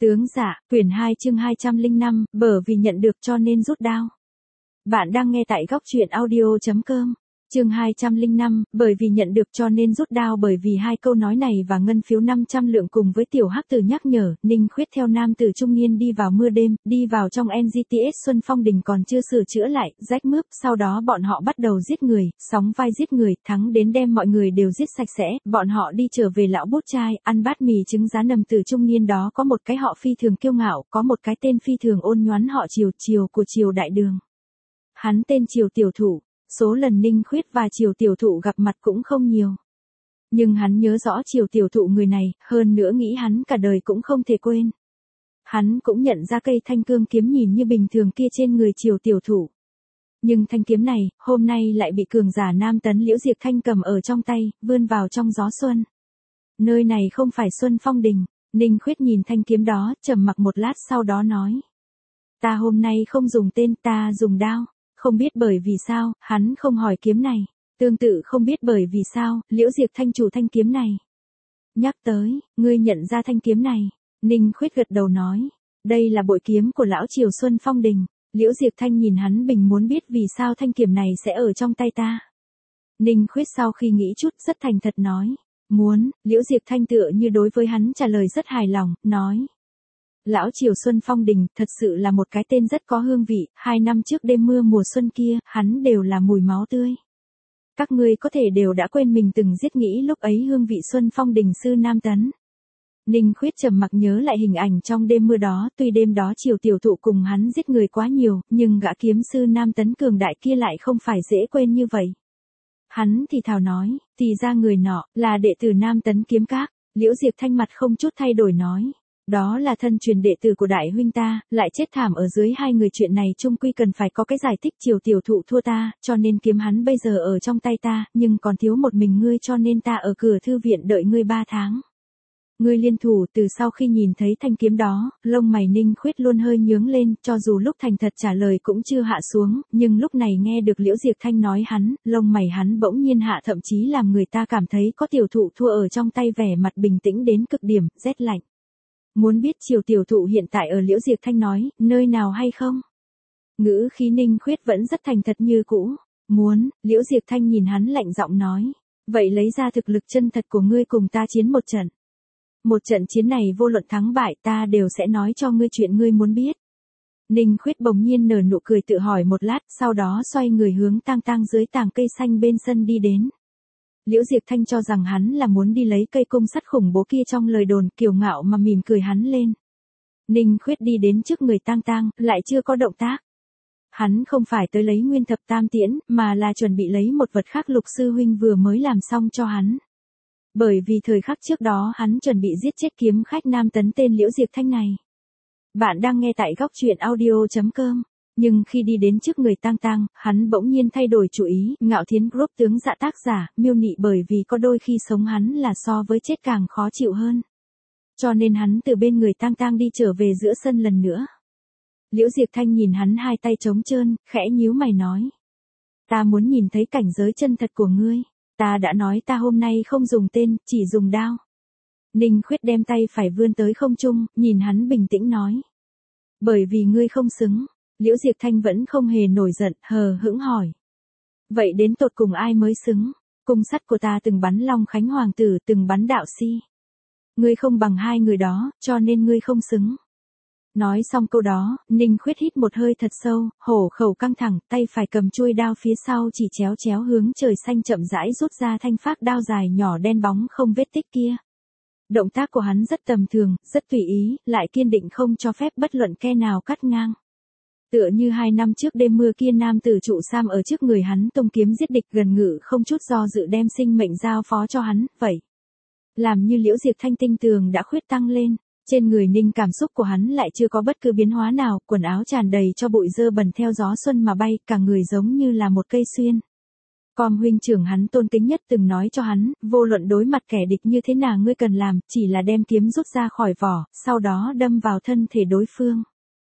Tướng dạ, quyển 2 chương 205, bởi vì nhận được cho nên rút đao. Bạn đang nghe tại góc truyện audio.com. Chương 205, bởi vì nhận được cho nên rút đao. Bởi vì hai câu nói này và ngân phiếu 500 lượng cùng với tiểu hắc tử nhắc nhở, Ninh Khuyết theo nam tử trung niên đi vào mưa đêm, đi vào trong NGTS Xuân Phong Đình còn chưa sửa chữa lại, rách mướp, sau đó bọn họ bắt đầu giết người, sóng vai giết người, thắng đến đem mọi người đều giết sạch sẽ, bọn họ đi trở về lão bút trai, ăn bát mì trứng giá nầm tử trung niên đó có một cái họ phi thường kiêu ngạo, có một cái tên phi thường ôn nhoắn họ Triều của Triều Đại Đường. Hắn tên Triều Tiểu Thụ. Số lần Ninh Khuyết và Triều Tiểu Thụ gặp mặt cũng không nhiều. Nhưng hắn nhớ rõ Triều Tiểu Thụ người này, hơn nữa nghĩ hắn cả đời cũng không thể quên. Hắn cũng nhận ra cây thanh cương kiếm nhìn như bình thường kia trên người Triều Tiểu Thụ. Nhưng thanh kiếm này, hôm nay lại bị cường giả Nam Tấn Liễu Diệp Thanh cầm ở trong tay, vươn vào trong gió xuân. Nơi này không phải Xuân Phong Đình. Ninh Khuyết nhìn thanh kiếm đó, trầm mặc một lát sau đó nói. Ta hôm nay không dùng tên, ta dùng đao. Không biết bởi vì sao, hắn không hỏi kiếm này. Tương tự không biết bởi vì sao, Liễu Diệp Thanh chủ thanh kiếm này. Nhắc tới, ngươi nhận ra thanh kiếm này. Ninh Khuyết gật đầu nói. Đây là bội kiếm của lão Triều Xuân Phong Đình. Liễu Diệp Thanh nhìn hắn bình muốn biết vì sao thanh kiếm này sẽ ở trong tay ta. Ninh Khuyết sau khi nghĩ chút rất thành thật nói. Muốn, Liễu Diệp Thanh tựa như đối với hắn trả lời rất hài lòng, nói. Lão Triều Xuân Phong Đình thật sự là một cái tên rất có hương vị, 2 năm trước đêm mưa mùa xuân kia, hắn đều là mùi máu tươi. Các ngươi có thể đều đã quên mình từng giết nghĩ lúc ấy hương vị Xuân Phong Đình sư Nam Tấn. Ninh Khuyết trầm mặc nhớ lại hình ảnh trong đêm mưa đó, tuy đêm đó Triều Tiểu Thụ cùng hắn giết người quá nhiều, nhưng gã kiếm sư Nam Tấn cường đại kia lại không phải dễ quên như vậy. Hắn thì thào nói, thì ra người nọ, là đệ tử Nam Tấn kiếm các. Liễu Diệp Thanh mặt không chút thay đổi nói. Đó là thân truyền đệ tử của đại huynh ta, lại chết thảm ở dưới hai người, chuyện này chung quy cần phải có cái giải thích. Triều Tiểu Thụ thua ta, cho nên kiếm hắn bây giờ ở trong tay ta, nhưng còn thiếu một mình ngươi cho nên ta ở cửa thư viện đợi ngươi 3 tháng. Ngươi liên thủ. Từ sau khi nhìn thấy thanh kiếm đó, lông mày Ninh Khuyết luôn hơi nhướng lên, cho dù lúc thành thật trả lời cũng chưa hạ xuống, nhưng lúc này nghe được Liễu Diệp Thanh nói hắn, lông mày hắn bỗng nhiên hạ, thậm chí làm người ta cảm thấy có Tiểu Thụ thua ở trong tay vẻ mặt bình tĩnh đến cực điểm, rét lạnh. Muốn biết Triều Tiểu Thụ hiện tại ở Liễu Diệp Thanh nói, nơi nào hay không? Ngữ khí Ninh Khuyết vẫn rất thành thật như cũ. Muốn, Liễu Diệp Thanh nhìn hắn lạnh giọng nói. Vậy lấy ra thực lực chân thật của ngươi cùng ta chiến một trận. Một trận chiến này vô luận thắng bại ta đều sẽ nói cho ngươi chuyện ngươi muốn biết. Ninh Khuyết bỗng nhiên nở nụ cười tự hỏi một lát, sau đó xoay người hướng tang dưới tàng cây xanh bên sân đi đến. Liễu Diệp Thanh cho rằng hắn là muốn đi lấy cây cung sắt khủng bố kia trong lời đồn, kiêu ngạo mà mỉm cười hắn lên. Ninh Khuyết đi đến trước người tang, lại chưa có động tác. Hắn không phải tới lấy nguyên thập tam tiễn, mà là chuẩn bị lấy một vật khác Lục sư huynh vừa mới làm xong cho hắn. Bởi vì thời khắc trước đó hắn chuẩn bị giết chết kiếm khách Nam Tấn tên Liễu Diệp Thanh này. Bạn đang nghe tại góc truyện audio.com. Nhưng khi đi đến trước người tang, hắn bỗng nhiên thay đổi chủ ý. Ngạo Thiến Group tướng dạ tác giả, miêu nị bởi vì có đôi khi sống hắn là so với chết càng khó chịu hơn. Cho nên hắn từ bên người tang đi trở về giữa sân lần nữa. Liễu Diệp Thanh nhìn hắn hai tay trống trơn, khẽ nhíu mày nói. Ta muốn nhìn thấy cảnh giới chân thật của ngươi. Ta đã nói ta hôm nay không dùng tên, chỉ dùng đao. Ninh Khuyết đem tay phải vươn tới không trung, nhìn hắn bình tĩnh nói. Bởi vì ngươi không xứng. Liễu Diệp Thanh vẫn không hề nổi giận, hờ hững hỏi. Vậy đến tột cùng ai mới xứng? Cung sắt của ta từng bắn Long Khánh Hoàng tử, từng bắn Đạo Si. Ngươi không bằng hai người đó, cho nên ngươi không xứng. Nói xong câu đó, Ninh Khuyết hít một hơi thật sâu, hổ khẩu căng thẳng, tay phải cầm chuôi đao phía sau chỉ chéo hướng trời xanh chậm rãi rút ra thanh phác đao dài nhỏ đen bóng không vết tích kia. Động tác của hắn rất tầm thường, rất tùy ý, lại kiên định không cho phép bất luận kẻ nào cắt ngang. Tựa như 2 năm trước đêm mưa kia nam tử trụ Sam ở trước người hắn tung kiếm giết địch gần ngự không chút do dự đem sinh mệnh giao phó cho hắn, vậy. Làm như Liễu Diệp Thanh tinh tường đã khuyết tăng lên, trên người Ninh cảm xúc của hắn lại chưa có bất cứ biến hóa nào, quần áo tràn đầy cho bụi dơ bẩn theo gió xuân mà bay, cả người giống như là một cây xuyên. Com huynh trưởng hắn tôn kính nhất từng nói cho hắn, vô luận đối mặt kẻ địch như thế nào ngươi cần làm, chỉ là đem kiếm rút ra khỏi vỏ, sau đó đâm vào thân thể đối phương.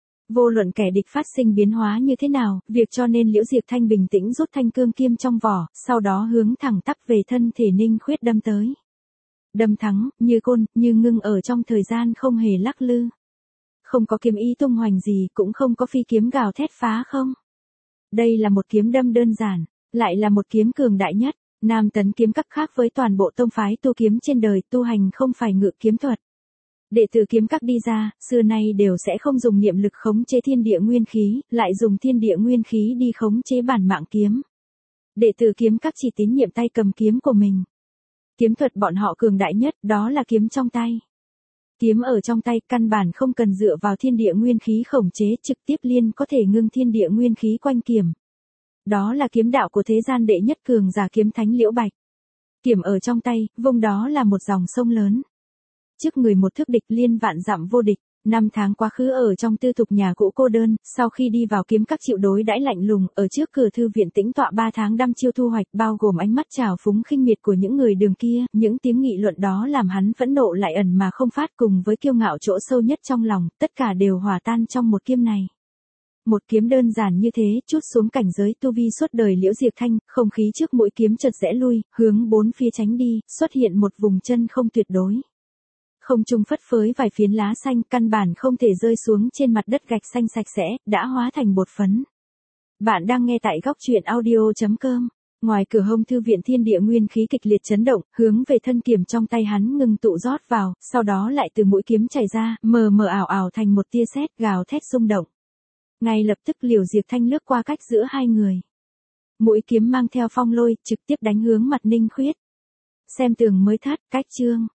Vô luận kẻ địch phát sinh biến hóa như thế nào, việc cho nên Liễu Diệp Thanh bình tĩnh rút thanh cương kiếm trong vỏ, sau đó hướng thẳng tắp về thân thể Ninh Khuyết đâm tới. Đâm thắng, như côn, như ngưng ở trong thời gian không hề lắc lư. không có kiếm ý tung hoành gì, cũng không có phi kiếm gào thét phá không. Đây là một kiếm đâm đơn giản, lại là một kiếm cường đại nhất. Nam Tấn kiếm các khác với toàn bộ tông phái tu kiếm trên đời, tu hành không phải ngự kiếm thuật. Đệ tử kiếm các đi ra, xưa nay đều sẽ không dùng niệm lực khống chế thiên địa nguyên khí, lại dùng thiên địa nguyên khí đi khống chế bản mạng kiếm. Đệ tử kiếm các chỉ tín nhiệm tay cầm kiếm của mình. Kiếm thuật bọn họ cường đại nhất, đó là kiếm trong tay. Kiếm ở trong tay, căn bản không cần dựa vào thiên địa nguyên khí khống chế, trực tiếp liên có thể ngưng thiên địa nguyên khí quanh kiếm. Đó là kiếm đạo của thế gian đệ nhất cường giả kiếm thánh Liễu Bạch. Kiếm ở trong tay, vùng đó là một dòng sông lớn. Trước người một thước địch, liên vạn dặm vô địch. 5 tháng quá khứ ở trong tư thục nhà cũ cô đơn, sau khi đi vào kiếm các chịu đối đãi lạnh lùng, ở trước cửa thư viện tĩnh tọa 3 tháng đăm chiêu thu hoạch, bao gồm ánh mắt trào phúng khinh miệt của những người đường kia, những tiếng nghị luận đó làm hắn phẫn nộ lại ẩn mà không phát, cùng với kiêu ngạo chỗ sâu nhất trong lòng, tất cả đều hòa tan trong một kiếm này. Một kiếm đơn giản như thế, chút xuống cảnh giới tu vi suốt đời Liễu Diệp Thanh, không khí trước mũi kiếm chợt rẽ lui, hướng bốn phía tránh đi, xuất hiện một vùng chân không tuyệt đối. Không trung phất phới vài phiến lá xanh, căn bản không thể rơi xuống trên mặt đất gạch xanh sạch sẽ, đã hóa thành bột phấn. Bạn đang nghe tại góc truyện audio.com. Ngoài cửa hông thư viện thiên địa nguyên khí kịch liệt chấn động, hướng về thân kiếm trong tay hắn ngừng tụ rót vào, sau đó lại từ mũi kiếm chảy ra, mờ mờ ảo ảo thành một tia sét gào thét rung động. Ngay lập tức Liễu Diệp Thanh lướt qua cách giữa hai người. Mũi kiếm mang theo phong lôi, trực tiếp đánh hướng mặt Ninh Khuyết. Xem tường mới thắt, cách chương.